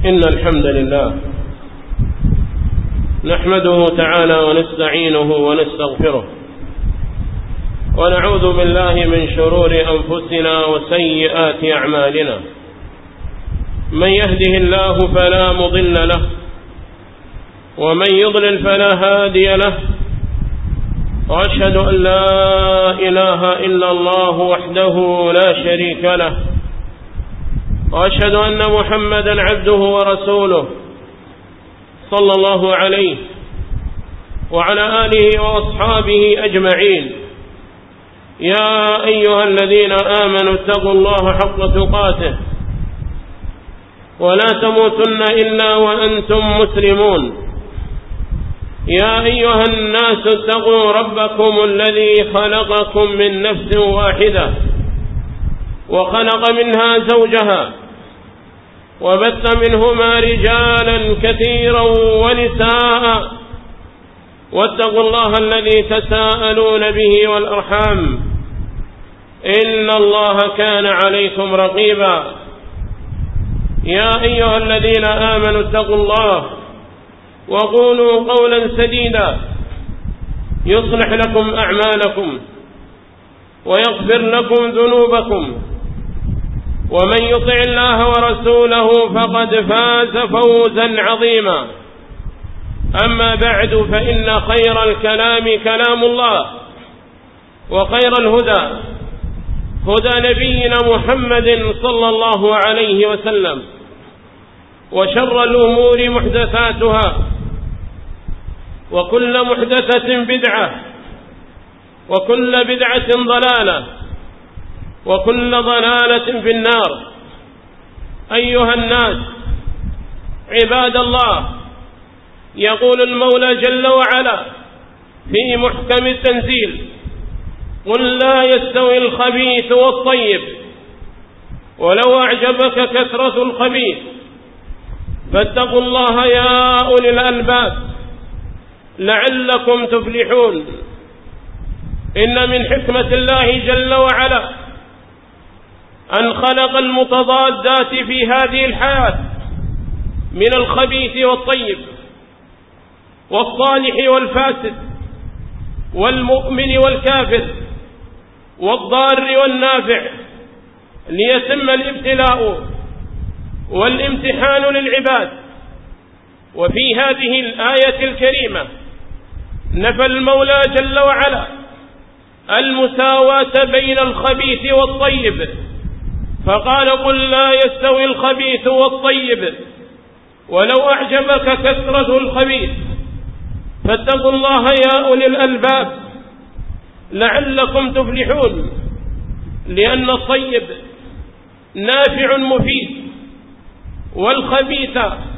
إن الحمد لله نحمده تعالى ونستعينه ونستغفره ونعوذ بالله من شرور أنفسنا وسيئات أعمالنا. من يهده الله فلا مضل له ومن يضلل فلا هادي له، وأشهد أن لا إله إلا الله وحده لا شريك له، وأشهد أن محمدا عبده ورسوله صلى الله عليه وعلى آله وأصحابه أجمعين. يا أيها الذين آمنوا اتقوا الله حق تقاته ولا تموتن إلا وأنتم مسلمون. يا أيها الناس اتقوا ربكم الذي خلقكم من نفس واحدة وخلق منها زوجها وبث منهما رجالا كثيرا ونساء، واتقوا الله الذي تساءلون به والأرحام إن الله كان عليكم رقيبا. يا أيها الذين آمنوا اتقوا الله وقولوا قولا سديدا يصلح لكم أعمالكم ويغفر لكم ذنوبكم، ومن يطع الله ورسوله فقد فاز فوزا عظيما. أما بعد، فإن خير الكلام كلام الله، وخير الهدى هدى نبينا محمد صلى الله عليه وسلم، وشر الأمور محدثاتها، وكل محدثة بدعة، وكل بدعة ضلالة، وكل ضلالة في النار. أيها الناس عباد الله، يقول المولى جل وعلا في محكم التنزيل: قل لا يستوي الخبيث والطيب ولو أعجبك كثرة الخبيث فاتقوا الله يا أولي الألباب لعلكم تفلحون. إن من حكمة الله جل وعلا أن خلق المتضادات في هذه الحياة من الخبيث والطيب، والصالح والفاسد، والمؤمن والكافر، والضار والنافع، ليتم الابتلاء والامتحان للعباد. وفي هذه الآية الكريمة نفى المولى جل وعلا المساواة بين الخبيث والطيب، فقال: قل لا يستوي الخبيث والطيب ولو أعجبك كثرة الخبيث فاتقوا الله يا أولي الألباب لعلكم تفلحون. لأن الطيب نافع مفيد، والخبيث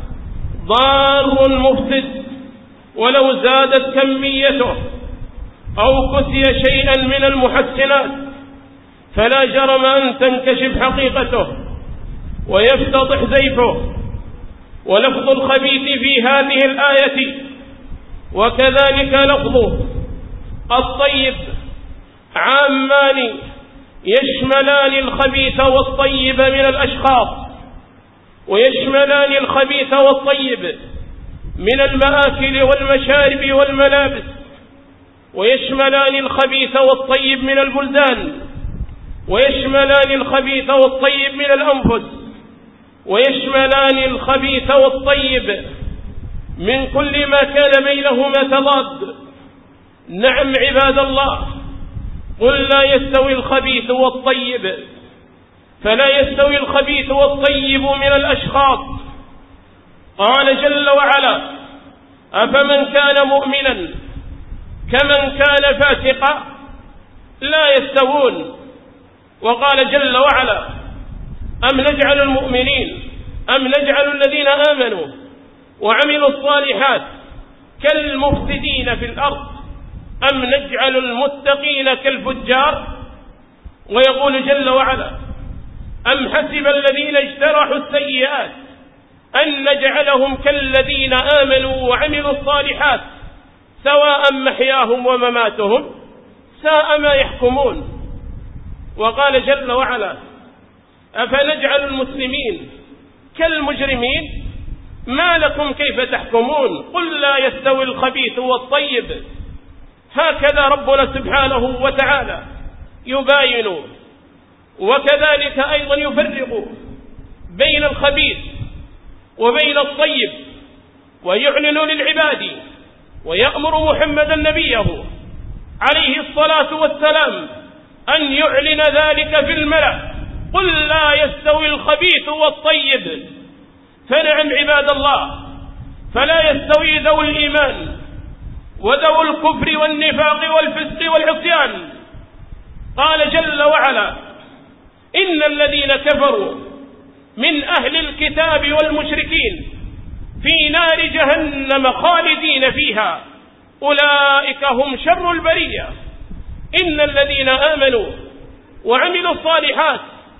ضار مفسد، ولو زادت كميته أو كسي شيئا من المحسنات فلا جرم أن تنكشف حقيقته ويفتضح زيفه. ولفظ الخبيث في هذه الآية وكذلك لفظ الطيب عامان يشملان الخبيث والطيب من الأشخاص، ويشملان الخبيث والطيب من المآكل والمشارب والملابس، ويشملان الخبيث والطيب من البلدان، ويشملان الخبيث والطيب من الأنفس، ويشملان الخبيث والطيب من كل ما كان بينهما تضاد. نعم عباد الله، قل لا يستوي الخبيث والطيب، فلا يستوي الخبيث والطيب من الأشخاص. قال جل وعلا: أفمن كان مؤمنا كمن كان فاسقا لا يستوون. وقال جل وعلا: أم نجعل المؤمنين أم نجعل الذين آمنوا وعملوا الصالحات كالمفسدين في الأرض أم نجعل المتقين كالفجار. ويقول جل وعلا: أم حسب الذين اجترحوا السيئات أن نجعلهم كالذين آمنوا وعملوا الصالحات سواء محياهم ومماتهم ساء ما يحكمون. وقال جل وعلا: أفنجعل المسلمين كالمجرمين ما لكم كيف تحكمون قل لا يستوي الخبيث والطيب. هكذا ربنا سبحانه وتعالى يباين، وكذلك أيضا يفرق بين الخبيث وبين الطيب، ويعلن للعباد ويأمر محمدا نبيه عليه الصلاة والسلام أن يعلن ذلك في الملأ: قل لا يستوي الخبيث والطيب. فنعم عباد الله، فلا يستوي ذو الإيمان وذو الكفر والنفاق والفسق والعصيان. قال جل وعلا: إن الذين كفروا من أهل الكتاب والمشركين في نار جهنم خالدين فيها أولئك هم شر البرية. إن الذين آمنوا وعملوا الصالحات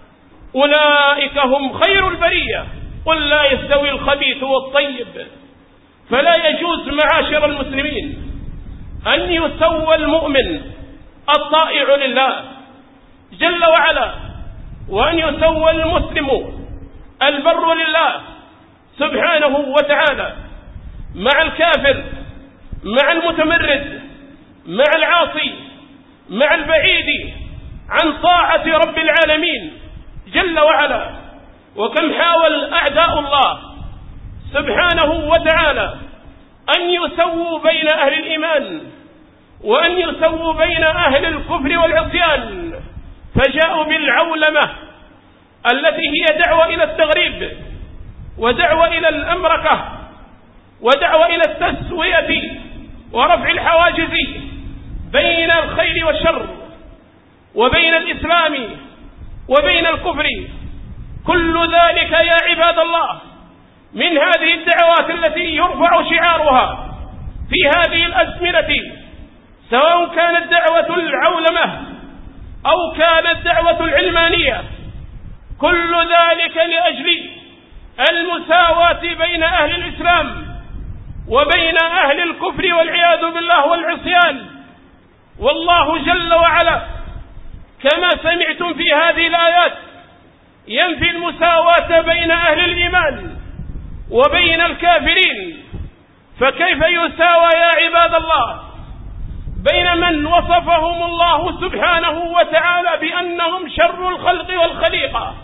أولئك هم خير البرية. قل لا يستوي الخبيث والطيب. فلا يجوز معاشر المسلمين أن يسوى المؤمن الطائع لله جل وعلا، وأن يسوى المسلم البر لله سبحانه وتعالى مع الكافر، مع المتمرد، مع العاصي، مع البعيد عن طاعة رب العالمين جل وعلا. وكم حاول أعداء الله سبحانه وتعالى أن يسووا بين أهل الإيمان وأن يسووا بين أهل الكفر والعصيان، فجاءوا بالعولمة التي هي دعوة إلى التغريب ودعوة إلى الأمركة ودعوة إلى التسوية ورفع الحواجز بين الخير والشر وبين الإسلام وبين الكفر. كل ذلك يا عباد الله من هذه الدعوات التي يرفع شعارها في هذه الأزمنة، سواء كانت دعوة العولمة أو كانت دعوة العلمانية، كل ذلك لأجل المساواة بين أهل الإسلام وبين أهل الكفر والعياذ بالله والعصيان. والله جل وعلا كما سمعتم في هذه الآيات ينفي المساواة بين أهل الإيمان وبين الكافرين، فكيف يساوى يا عباد الله بين من وصفهم الله سبحانه وتعالى بأنهم شر الخلق والخليقة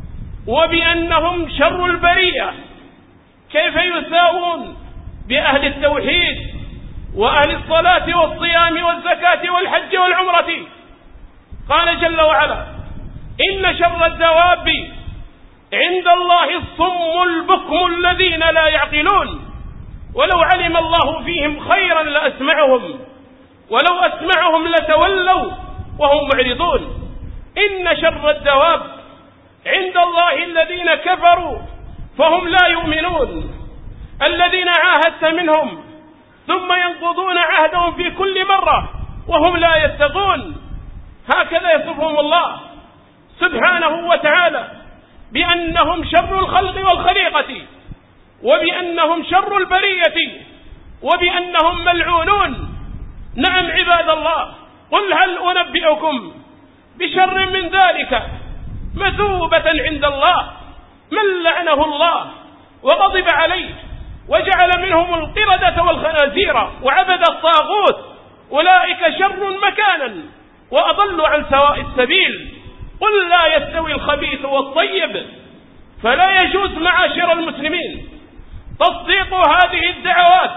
وبأنهم شر البرية؟ كيف يساوون بأهل التوحيد وأهل الصلاة والصيام والزكاة والحج والعمرة؟ قال جل وعلا: إن شر الدواب عند الله الصم البكم الذين لا يعقلون، ولو علم الله فيهم خيرا لأسمعهم ولو أسمعهم لتولوا وهم معرضون. إن شر الدواب عند الله الذين كفروا فهم لا يؤمنون، الذين عاهدت منهم ثم ينقضون عهدهم في كل مرة وهم لا يتقون. هكذا يصفهم الله سبحانه وتعالى بأنهم شر الخلق والخليقة وبأنهم شر البرية وبأنهم ملعونون. نعم عباد الله، قل هل أنبئكم بشر من ذلك مثوبة عند الله من لعنه الله وغضب عليه وجعل منهم القردة والخنازير وعبد الطاغوت، أولئك شر مكانا وأضل عن سواء السبيل. قل لا يستوي الخبيث والطيب. فلا يجوز معاشر المسلمين تصديق هذه الدعوات،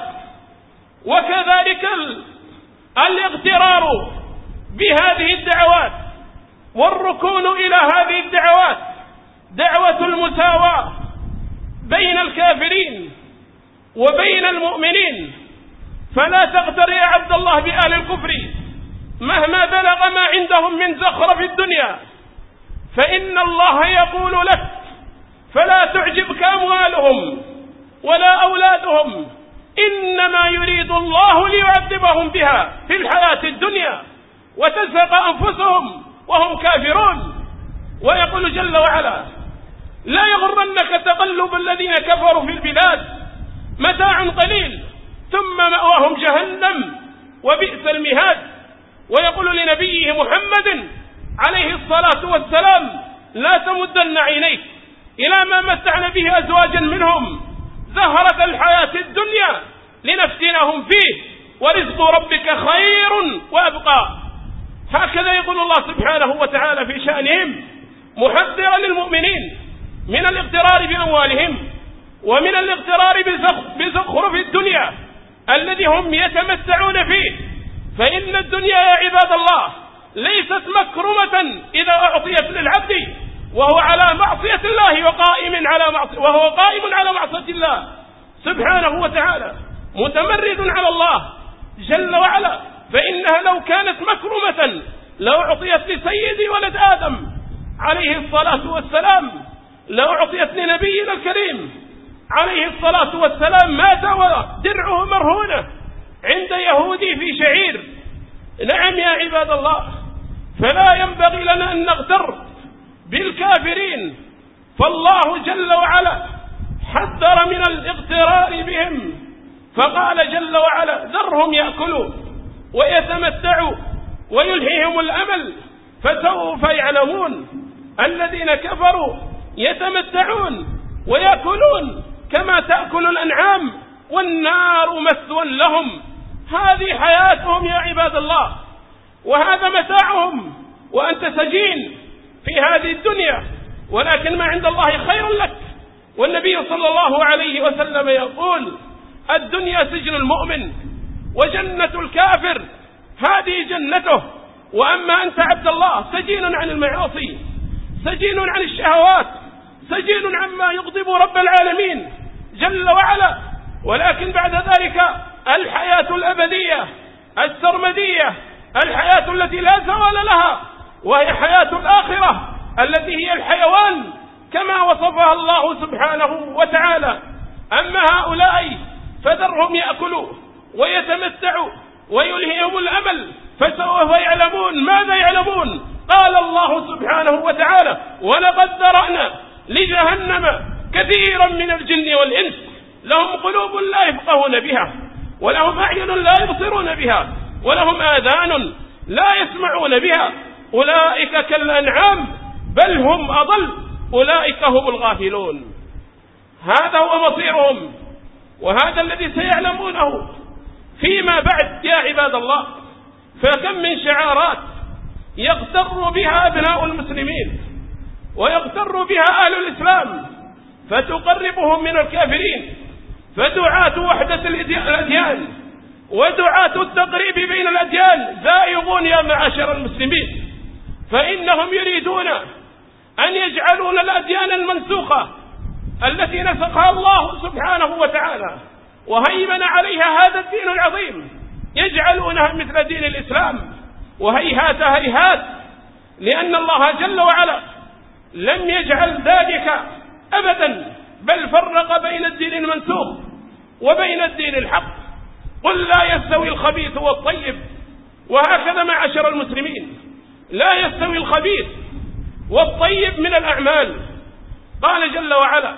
وكذلك الاغترار بهذه الدعوات والركون إلى هذه الدعوات، دعوة المساواة بين الكافرين وبين المؤمنين. فلا تغتر يا عبد الله بأهل الكفر مهما بلغ ما عندهم من زخرف الدنيا، فإن الله يقول لك: فلا تعجبك أموالهم ولا أولادهم، إنما يريد الله ليعذبهم بها في الحياة الدنيا وتزهق أنفسهم وهم كافرون. ويقول جل وعلا: لا يغرنك تقلب الذين كفروا في البلاد، متاع قليل ثم مأواهم جهنم وبئس المهاد. ويقول لنبيه محمد عليه الصلاة والسلام: لا تمدن عينيك إلى ما متعنا به أزواجا منهم، زهرة الحياة الدنيا لنفتنهم فيه ورزق ربك خير وأبقى. هكذا يقول الله سبحانه وتعالى في شأنهم محذرا للمؤمنين من الاغترار بأموالهم ومن الاغترار بزخرف الدنيا الذي هم يتمتعون فيه. فإن الدنيا يا عباد الله ليست مكرمة إذا أعطيت للعبد وهو على معصية الله وهو قائم على معصية الله سبحانه وتعالى متمرد على الله جل وعلا. فإنها لو كانت مكرمة لو أعطيت لسيد ولد آدم عليه الصلاة والسلام، لو أعطيت لنبينا الكريم عليه الصلاة والسلام مات ودرعه مرهونة عند يهودي في شعير. نعم يا عباد الله، فلا ينبغي لنا أن نغتر بالكافرين، فالله جل وعلا حذر من الاغترار بهم فقال جل وعلا ذرهم يأكلوا ويتمتعوا ويلهيهم الأمل فسوف يعلمون. الذين كفروا يتمتعون ويأكلون كما تأكل الأنعام والنار مثوى لهم. هذه حياتهم يا عباد الله وهذا متاعهم، وأنت سجين في هذه الدنيا، ولكن ما عند الله خير لك. والنبي صلى الله عليه وسلم يقول الدنيا سجن المؤمن وجنة الكافر، هذه جنته. وأما أنت عبد الله سجين عن المعاصي، سجين عن الشهوات، سجين عما يغضب رب العالمين جل وعلا. ولكن بعد ذلك الحياة الأبدية السرمدية، الحياة التي لا زوال لها، وهي حياة الآخرة التي هي الحيوان كما وصفها الله سبحانه وتعالى. أما هؤلاء فذرهم يأكلوا ويتمتعوا ويلهيهم الأمل فسوف يعلمون. ماذا يعلمون؟ قال الله سبحانه وتعالى ولقد ذرأنا لجهنم كثيرا من الجن والإنس لهم قلوب لا يفقهون بها ولهم أعين لا يبصرون بها ولهم آذان لا يسمعون بها أولئك كالأنعام بل هم أضل أولئك هم الغافلون. هذا هو مصيرهم، وهذا الذي سيعلمونه فيما بعد يا عباد الله. فكم من شعارات يغتر بها أبناء المسلمين ويغتر بها أهل الإسلام فتقربهم من الكافرين، فدعاة وحدة الأديان ودعاة التقريب بين الأديان زائغون يا معاشر المسلمين، فإنهم يريدون أن يجعلون الأديان المنسوخة التي نسخها الله سبحانه وتعالى وهيمن عليها هذا الدين العظيم يجعلونها مثل دين الإسلام. وهيهات هيهات، لأن الله جل وعلا لم يجعل ذلك أبدا، بل فرق بين الدين المنسوخ وبين الدين الحق. قل لا يستوي الخبيث والطيب. وهكذا معاشر المسلمين لا يستوي الخبيث والطيب من الأعمال. قال جل وعلا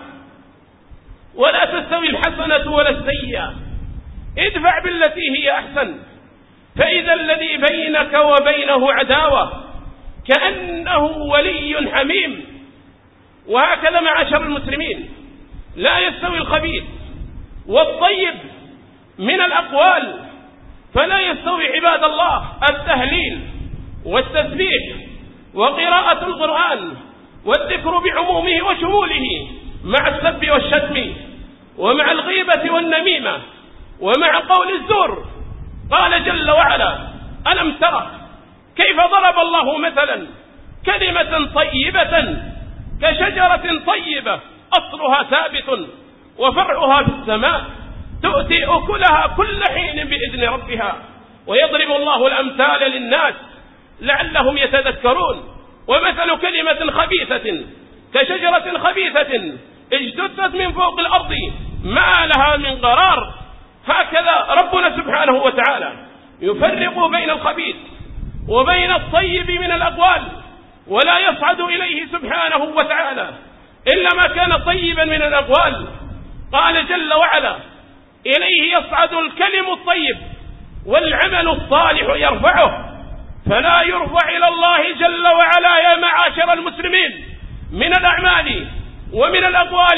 ولا تستوي الحسنة ولا السيئة ادفع بالتي هي أحسن فإذا الذي بينك وبينه عداوة كأنه ولي حميم. وهكذا معاشر المسلمين لا يستوي الخبيث والطيب من الأقوال، فلا يستوي عباد الله التهليل والتسبيح وقراءة القرآن والذكر بعمومه وشموله مع السب والشتم ومع الغيبة والنميمة ومع قول الزور. قال جل وعلا ألم ترى كيف ضرب الله مثلا كلمة طيبة كشجرة طيبة أصلها ثابت وفرعها في السماء تؤتي أكلها كل حين بإذن ربها ويضرب الله الأمثال للناس لعلهم يتذكرون. ومثل كلمة خبيثة كشجرة خبيثة اجتثت من فوق الأرض ما لها من قرار. هكذا ربنا سبحانه وتعالى يفرق بين الخبيث وبين الطيب من الأقوال، ولا يصعد إليه سبحانه وتعالى إلا ما كان طيبا من الأقوال. قال جل وعلا إليه يصعد الكلم الطيب والعمل الصالح يرفعه، فلا يرفع إلى الله جل وعلا يا معاشر المسلمين من الأعمال ومن الأقوال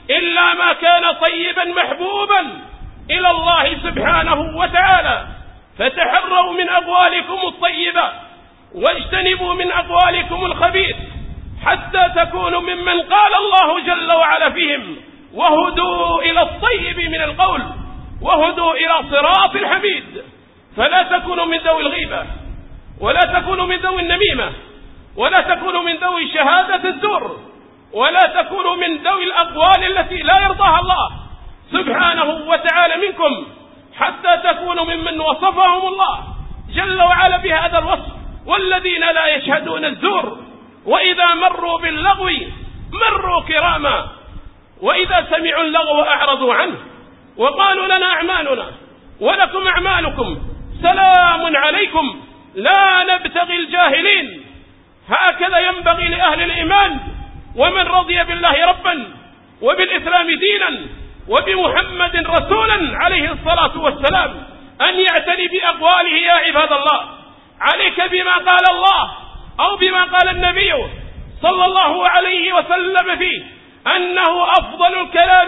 إلا ما كان طيبا محبوبا إلى الله سبحانه وتعالى. فتحروا من أقوالكم الطيبة واجتنبوا من أقوالكم الخبيث حتى تكونوا ممن قال الله جل وعلا فيهم: وهدوا إلى الطيب من القول وهدوا إلى صراط الحميد. فلا تكونوا من ذوي الغيبة، ولا تكونوا من ذوي النميمة، ولا تكونوا من ذوي شهادة الزور، ولا تكونوا من ذوي الأقوال التي لا يرضاها الله سبحانه وتعالى منكم، حتى تكونوا ممن وصفهم الله جل وعلا بهذا الوصف: والذين لا يشهدون الزور وإذا مروا باللغو مروا كراما وإذا سمعوا اللغو أعرضوا عنه وقالوا: لنا أعمالنا ولكم أعمالكم سلام عليكم لا نبتغي الجاهلين. هكذا ينبغي لأهل الإيمان ومن رضي بالله ربا وبالإسلام دينا وبمحمد رسولا عليه الصلاة والسلام أن يعتني بأقواله يا عباد الله. عليك بما قال الله أو بما قال النبي صلى الله عليه وسلم فيه أنه أفضل الكلام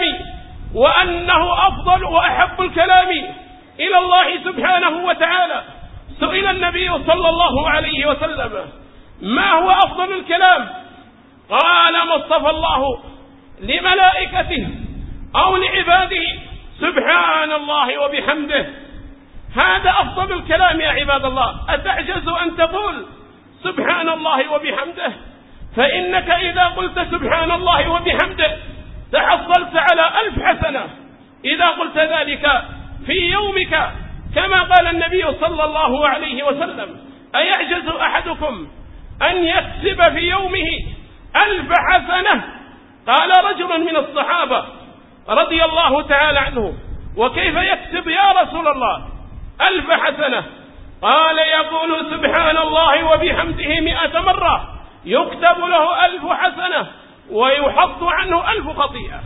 وأنه أفضل وأحب الكلام إلى الله سبحانه وتعالى. سئل النبي صلى الله عليه وسلم: ما هو أفضل الكلام؟ قال: ما اصطفى الله لملائكته أو لعباده سبحان الله وبحمده. هذا أفضل الكلام يا عباد الله. أتعجز أن تقول سبحان الله وبحمده؟ فإنك إذا قلت سبحان الله وبحمده تحصلت على 1000 حسنة إذا قلت ذلك في يومك، كما قال النبي صلى الله عليه وسلم: أيعجز أحدكم أن يكسب في يومه 1000 حسنة؟ قال رجل من الصحابة رضي الله تعالى عنه: وكيف يكسب يا رسول الله 1000 حسنة؟ قال: يقول سبحان الله وبحمده 100 مرة يكتب له 1000 حسنة ويحط عنه 1000 خطيئة.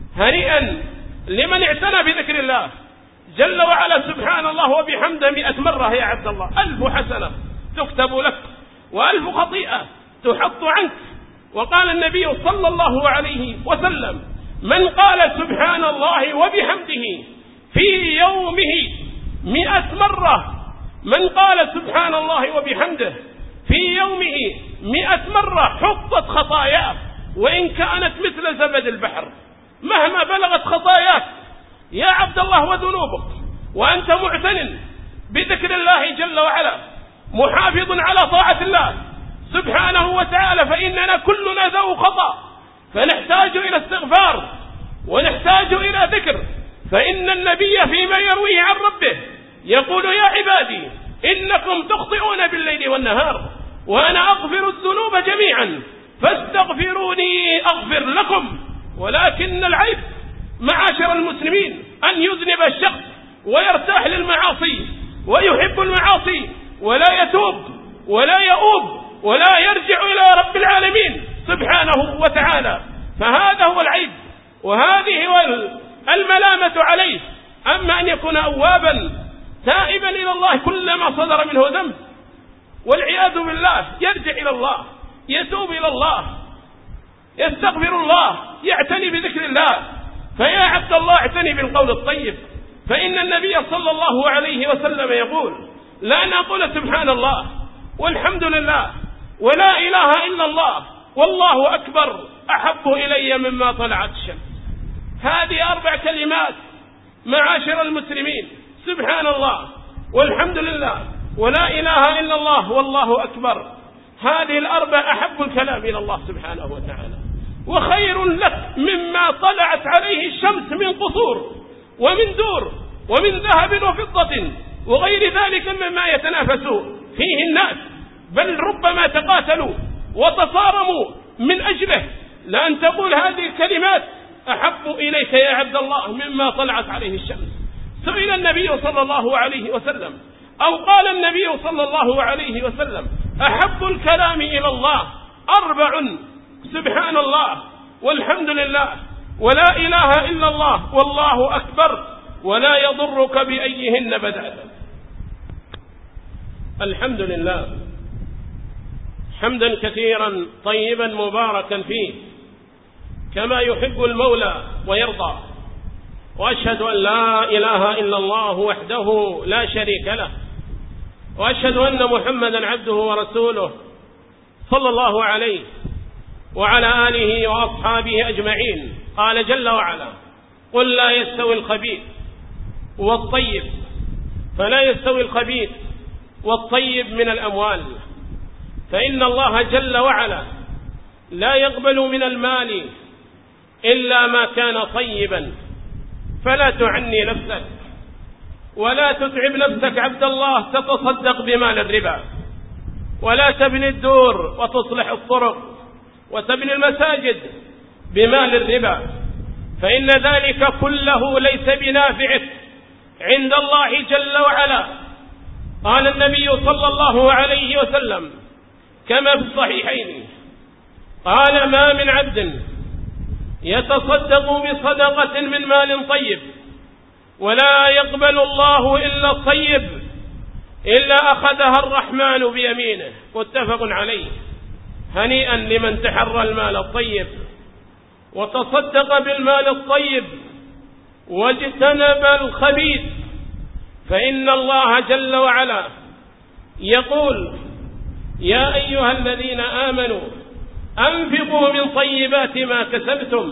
هنيئا لمن اعتنى بذكر الله جل وعلا سبحان الله وبحمده 100 مرة يا عبد الله. 1000 حسنة تكتب لك و1000 خطيئة تحط عنك. وقال النبي صلى الله عليه وسلم: من قال سبحان الله وبحمده في يومه 100 مرة، من قال سبحان الله وبحمده في يومه 100 مرة حطت خطاياه وإن كانت مثل زبد البحر. مهما بلغت خطاياك يا عبد الله وذنوبك وأنت معتن بذكر الله جل وعلا محافظ على طاعة الله سبحانه وتعالى، فإننا كلنا ذو خطأ، فنحتاج إلى استغفار ونحتاج إلى ذكر. فإن النبي فيما يرويه عن ربه يقول: يا عبادي إنكم تخطئون بالليل والنهار وأنا أغفر الذنوب جميعا فاستغفروني أغفر لكم. ولكن العيب معاشر المسلمين أن يذنب الشخص ويرتاح للمعاصي ويحب المعاصي ولا يتوب ولا يؤوب ولا يرجع إلى رب العالمين سبحانه وتعالى. فهذا هو العيب وهذه هو الملامة عليه. أما أن يكون أوابا تائبا إلى الله كلما صدر منه ذنب والعياذ بالله يرجع إلى الله، يتوب إلى الله، يستغفر الله، يعتني بذكر الله. فيا عبد الله اعتني بالقول الطيب، فإن النبي صلى الله عليه وسلم يقول: لا نقول سبحان الله والحمد لله ولا إله إلا الله والله أكبر أحب إلي مما طلعت الشمس. هذه 4 كلمات معاشر المسلمين: سبحان الله والحمد لله ولا إله إلا الله والله أكبر. هذه ال4 أحب الكلام إلى الله سبحانه وتعالى، وخير لك مما طلعت عليه الشمس من قصور ومن دور ومن ذهب وفضة وغير ذلك مما يتنافس فيه الناس، بل ربما تقاتلوا وتصارموا من أجله. لأن تقول هذه الكلمات أحب إليك يا عبد الله مما طلعت عليه الشمس. سئل النبي صلى الله عليه وسلم أو قال النبي صلى الله عليه وسلم: أحب الكلام إلى الله 4: سبحان الله والحمد لله ولا إله إلا الله والله أكبر ولا يضرك بأيهن بدأت. الحمد لله حمدا كثيرا طيبا مباركا فيه، كما يحب المولى ويرضى، وأشهد أن لا إله إلا الله وحده لا شريك له، وأشهد أن محمدا عبده ورسوله صلى الله عليه وعلى آله وأصحابه أجمعين. قال جل وعلا: قل لا يستوي الخبيث والطيب، فلا يستوي الخبيث والطيب من الأموال، فإن الله جل وعلا لا يقبل من المال إلا ما كان طيبا. فلا تعني نفسك ولا تتعب نفسك عبد الله تتصدق بمال الربا، ولا تبني الدور وتصلح الطرق وتبني المساجد بمال الربا، فإن ذلك كله ليس بنافعك عند الله جل وعلا. قال النبي صلى الله عليه وسلم كما في الصحيحين، قال: ما من عبد يتصدق بصدقة من مال طيب ولا يقبل الله إلا الطيب إلا أخذها الرحمن بيمينه. متفق عليه. هنيئا لمن تحرى المال الطيب وتصدق بالمال الطيب واجتنب الخبيث، فإن الله جل وعلا يقول: يا أيها الذين آمنوا أنفقوا من طيبات ما كسبتم،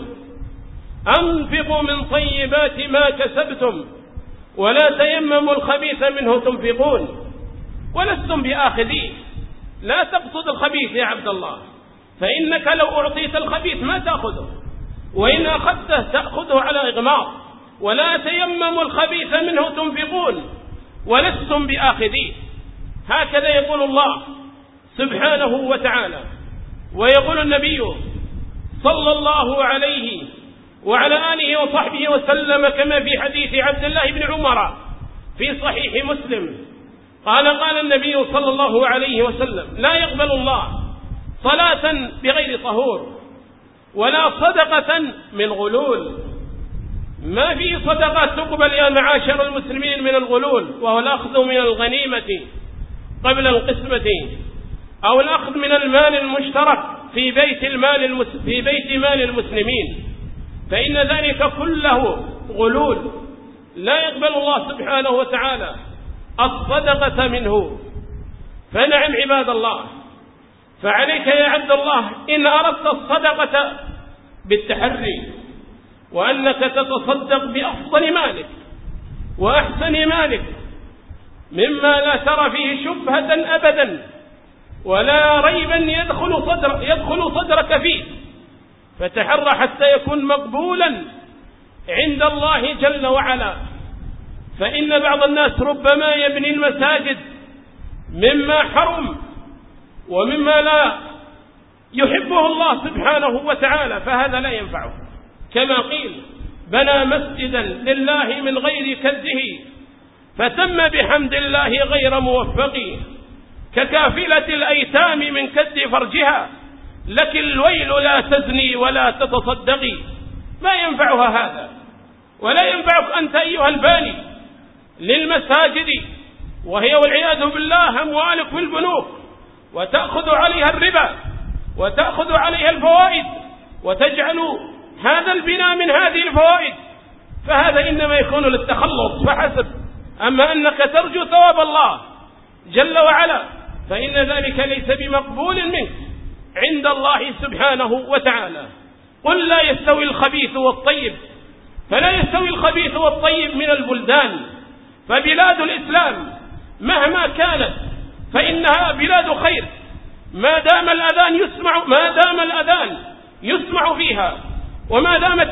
أنفقوا من طيبات ما كسبتم ولا تيمموا الخبيث منه تنفقون ولستم بآخذيه. لا تقصد الخبيث يا عبد الله، فإنك لو أعطيت الخبيث ما تأخذه، وإن أخذته تأخذه على إغماض. ولا تيمموا الخبيث منه تنفقون ولستم بآخذيه. هكذا يقول الله سبحانه وتعالى. ويقول النبي صلى الله عليه وعلى آله وصحبه وسلم كما في حديث عبد الله بن عمر في صحيح مسلم، قال النبي صلى الله عليه وسلم: لا يقبل الله صلاة بغير طهور ولا صدقة من غلول. ما في صدقة تقبل يا معاشر المسلمين من الغلول، وهو الأخذ من الغنيمة قبل القسمة، أو الأخذ من المال المشترك في بيت مال المسلمين، فإن ذلك كله غلول. لا يقبل الله سبحانه وتعالى الصدقة منه. فنعم عباد الله، فعليك يا عبد الله إن أردت الصدقة بالتحري، وأنك تتصدق بأفضل مالك وأحسن مالك مما لا ترى فيه شبهة أبدا ولا ريبا يدخل صدرك فيه، فتحرى حتى يكون مقبولا عند الله جل وعلا. فإن بعض الناس ربما يبني المساجد مما حرم ومما لا يحبه الله سبحانه وتعالى، فهذا لا ينفعه. كما قيل: بنى مسجدا لله من غير كده فتم بحمد الله غير موفق، ككافلة الأيتام من كد فرجها، لك الويل لا تزني ولا تتصدقي. ما ينفعها هذا، ولا ينفعك أنت أيها الباني للمساجد، وهي والعياذ بالله أموالك في البنوك، وتأخذ عليها الربا وتأخذ عليها الفوائد، وتجعل هذا البناء من هذه الفوائد، فهذا إنما يكون للتخلص فحسب. أما أنك ترجو ثواب الله جل وعلا فإن ذلك ليس بمقبول منك عند الله سبحانه وتعالى. قل لا يستوي الخبيث والطيب، فلا يستوي الخبيث والطيب من البلدان. فبلاد الإسلام مهما كانت فإنها بلاد خير، ما دام الأذان يسمع فيها، وما دامت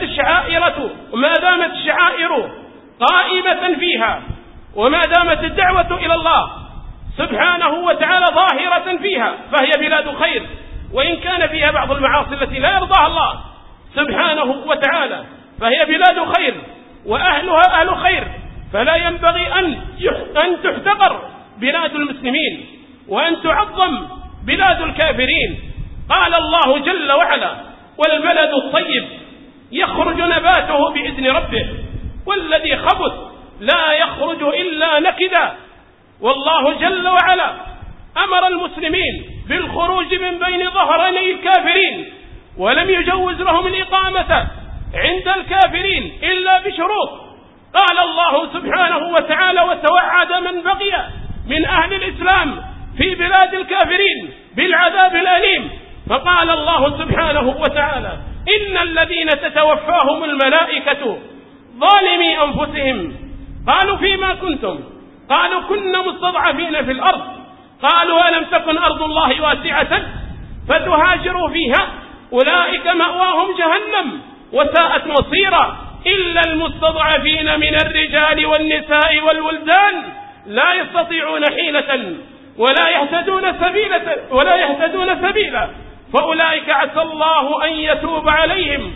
الشعائر قائمة فيها، وما دامت الدعوة إلى الله سبحانه وتعالى ظاهرة فيها، فهي بلاد خير. وإن كان فيها بعض المعاصي التي لا يرضاها الله سبحانه وتعالى، فهي بلاد خير وأهلها أهل خير. فلا ينبغي أن تحتقر بلاد المسلمين وأن تعظم بلاد الكافرين. قال الله جل وعلا: والبلد الطيب يخرج نباته بإذن ربه والذي خبث لا يخرج إلا نكدا. والله جل وعلا أمر المسلمين بالخروج من بين ظهراني الكافرين ولم يجوز لهم الإقامة عند الكافرين إلا بشروط. قال الله سبحانه وتعالى: وتوعد من بقي من أهل الإسلام في بلاد الكافرين بالعذاب الأليم. فقال الله سبحانه وتعالى: إن الذين تتوفاهم الملائكة ظالمي أنفسهم قالوا فيما كنتم؟ قالوا كنا مستضعفين في الأرض. قالوا ألم تكن أرض الله واسعة فتهاجروا فيها؟ أولئك مأواهم جهنم وساءت مصيرا إلا المستضعفين من الرجال والنساء والولدان لا يستطيعون حيلة ولا يهتدون سبيلا فأولئك عسى الله أن يتوب عليهم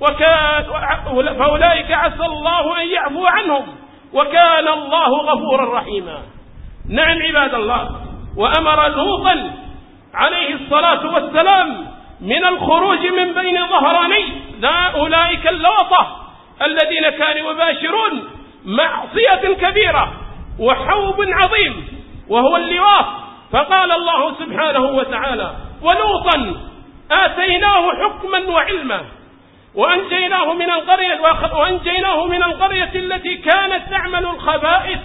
فأولئك عسى الله أن يعفو عنهم وكان الله غفورا رحيما. نعم عباد الله. وأمر لوطا عليه الصلاة والسلام من الخروج من بين ظهراني أولئك اللوطة الذين كانوا يباشرون معصية كبيرة وحوب عظيم وهو اللواط. فقال الله سبحانه وتعالى: ولوطا آتيناه حكما وعلما وأنجيناه من القرية التي كانت تعمل الخبائث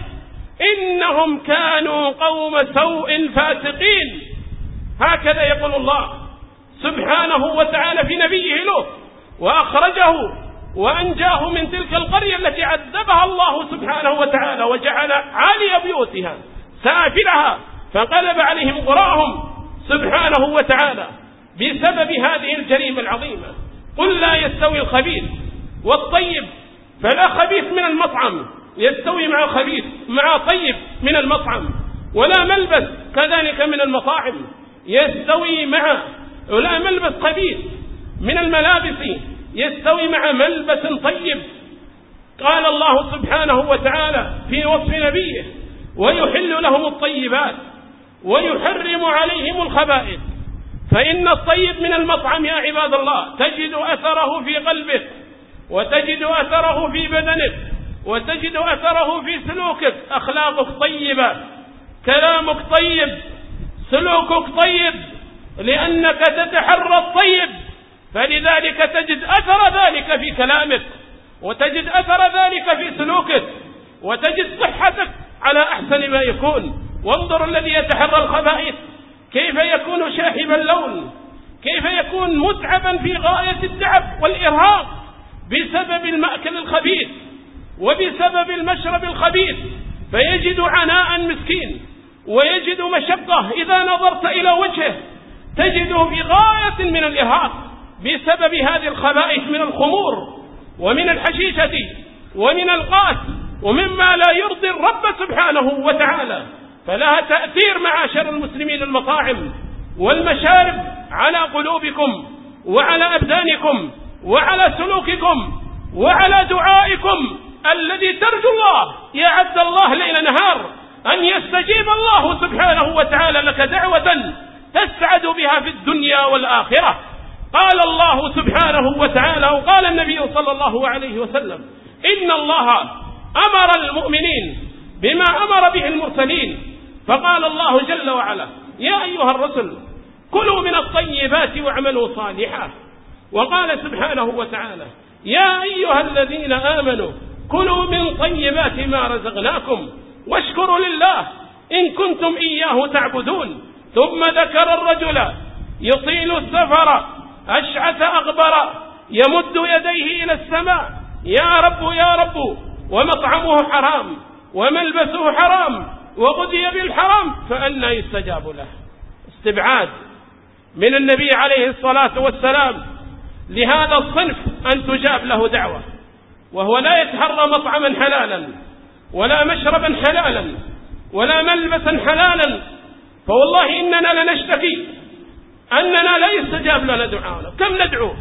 إنهم كانوا قوم سوء فاسقين. هكذا يقول الله سبحانه وتعالى في نبيه لوط، وأخرجه وأنجاه من تلك القرية التي عذبها الله سبحانه وتعالى وجعل عالي بيوتها سافلها فقلب عليهم قراهم سبحانه وتعالى بسبب هذه الجريمة العظيمة. قل لا يستوي الخبيث والطيب، فلا خبيث من المطعم يستوي مع طيب من المطعم، ولا ملبس كذلك من المطاعم يستوي ولا ملبس خبيث من الملابس يستوي مع ملبس طيب. قال الله سبحانه وتعالى في وصف نبيه: ويحل لهم الطيبات ويحرم عليهم الخبائث. فإن الطيب من المطعم يا عباد الله تجد أثره في قلبك، وتجد أثره في بدنك، وتجد أثره في سلوكك. أخلاقك طيبة، كلامك طيب، سلوكك طيب، لأنك تتحرى الطيب، فلذلك تجد أثر ذلك في كلامك، وتجد أثر ذلك في سلوكك، وتجد صحتك على أحسن ما يكون. وانظر الذي يتحرى الخبائث كيف يكون شاحب اللون، كيف يكون متعبا في غاية التعب والإرهاق بسبب المأكل الخبيث وبسبب المشرب الخبيث، فيجد عناء مسكين ويجد مشقة. إذا نظرت إلى وجهه تجده في غاية من الإرهاق بسبب هذه الخبائث من الخمور ومن الحشيشة ومن القاس ومما لا يرضي الرب سبحانه وتعالى. فلها تأثير معاشر المسلمين المطاعم والمشارب على قلوبكم وعلى أبدانكم وعلى سلوككم وعلى دعائكم الذي ترجو الله يا عبد الله ليل نهار أن يستجيب الله سبحانه وتعالى لك دعوة تسعد بها في الدنيا والآخرة. قال الله سبحانه وتعالى وقال النبي صلى الله عليه وسلم: إن الله أمر المؤمنين بما أمر به المرسلين. فقال الله جل وعلا: يا أيها الرسل كلوا من الطيبات واعملوا صالحا. وقال سبحانه وتعالى: يا أيها الذين آمنوا كلوا من طيبات ما رزقناكم واشكروا لله إن كنتم إياه تعبدون. ثم ذكر الرجل يطيل السفر أشعث أغبر يمد يديه إلى السماء: يا رب يا رب، ومطعمه حرام وملبسه حرام وغذي بالحرام فأنى يستجاب له. استبعاد من النبي عليه الصلاة والسلام لهذا الصنف أن تجاب له دعوة، وهو لا يتحرى مطعما حلالا ولا مشربا حلالا ولا ملبسا حلالا. فوالله إننا لنشتكي أننا لا يستجاب لنا دعاءنا، كم ندعو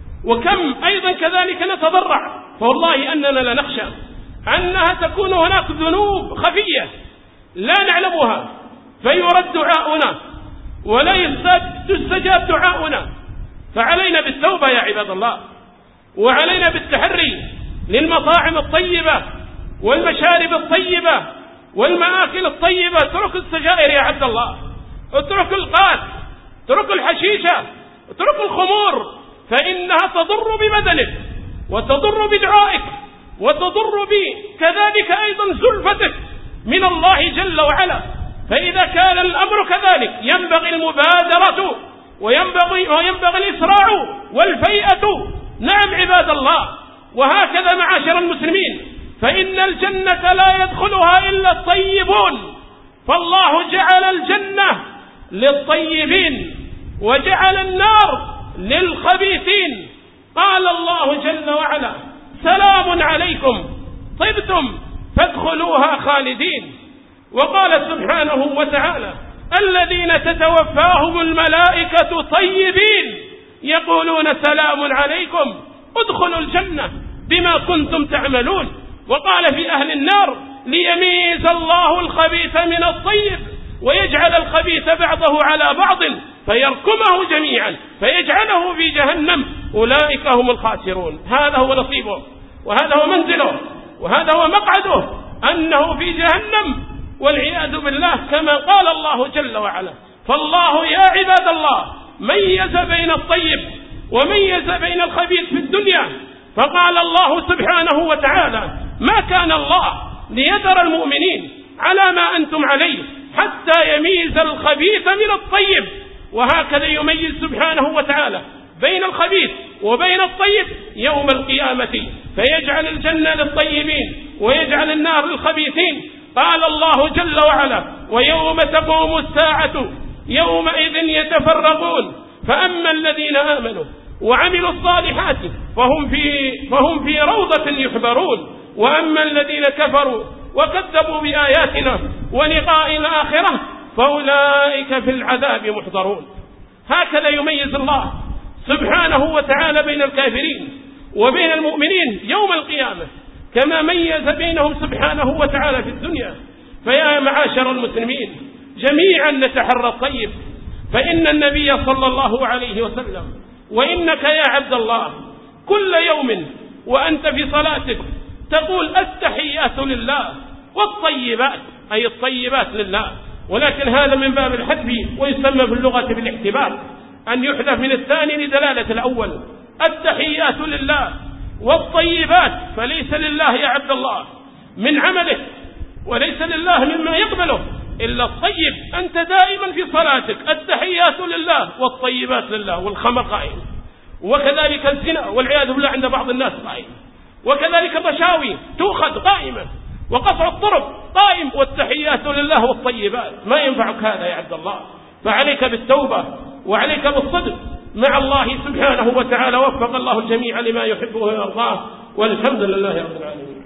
وكم أيضا كذلك نتضرع. فوالله أننا لنخشى أنها تكون هناك ذنوب خفية لا نعلمها فيرد دعاؤنا ولا يستجاب دعاؤنا. فعلينا بالتوبة يا عباد الله، وعلينا بالتحري للمطاعم الطيبة والمشارب الطيبة والمآكل الطيبة. اترك السجائر يا عبد الله، اترك القات، اترك الحشيشة، اترك الخمور، فإنها تضر ببدنك وتضر بدعائك وتضر كذلك أيضا زلفتك من الله جل وعلا. فإذا كان الأمر كذلك ينبغي المبادرة وينبغي الإسراع والفيئة. نعم عباد الله، وهكذا معاشر المسلمين، فإن الجنة لا يدخلها إلا الطيبون، فالله جعل الجنة للطيبين وجعل النار للخبيثين. قال الله جل وعلا: سلام عليكم طبتم فادخلوها خالدين. وقال سبحانه وتعالى: الذين تتوفاهم الملائكة طيبين يقولون سلام عليكم ادخلوا الجنة بما كنتم تعملون. وقال في أهل النار: ليميز الله الخبيث من الطيب ويجعل الخبيث بعضه على بعض فيركمه جميعا فيجعله في جهنم أولئك هم الخاسرون. هذا هو نصيبه وهذا هو منزله وهذا هو مقعده، أنه في جهنم والعياذ بالله، كما قال الله جل وعلا. فالله يا عباد الله ميز بين الطيب وميز بين الخبيث في الدنيا. فقال الله سبحانه وتعالى: ما كان الله ليذر المؤمنين على ما أنتم عليه حتى يميز الخبيث من الطيب. وهكذا يميز سبحانه وتعالى بين الخبيث وبين الطيب يوم القيامة، فيجعل الجنة للطيبين ويجعل النار للخبيثين. قال الله جل وعلا: ويوم تقوم الساعة يومئذ يتفرقون فأما الذين آمنوا وعملوا الصالحات فهم في روضة يحبرون، وأما الذين كفروا وكذبوا بآياتنا ولقاء الآخرة فأولئك في العذاب محضرون. هكذا يميز الله سبحانه وتعالى بين الكافرين وبين المؤمنين يوم القيامة، كما ميز بينهم سبحانه وتعالى في الدنيا. فيا معاشر المسلمين جميعا نتحرى الطيب، فإن النبي صلى الله عليه وسلم وإنك يا عبد الله كل يوم وأنت في صلاتك تقول: التحيات لله والطيبات، أي الطيبات لله. ولكن هذا من باب الحذف، ويسمى في اللغة بالاحتباس، أن يحذف من الثاني لدلالة الأول. التحيات لله والطيبات، فليس لله يا عبد الله من عملك وليس لله مما يقبله إلا الطيب. أنت دائما في صلاتك التحيات لله والطيبات لله، والخمر قائم، وكذلك الزنا والعياذ بالله عند بعض الناس قائم، وكذلك الرشاوي تؤخذ قائمة، وقطع الطرق قائم، والتحيات لله والطيبات. ما ينفعك هذا يا عبد الله، فعليك بالتوبة وعليك بالصدق مع الله سبحانه وتعالى. وفق الله الجميع لما يحبه ويرضاه، والحمد لله رب العالمين.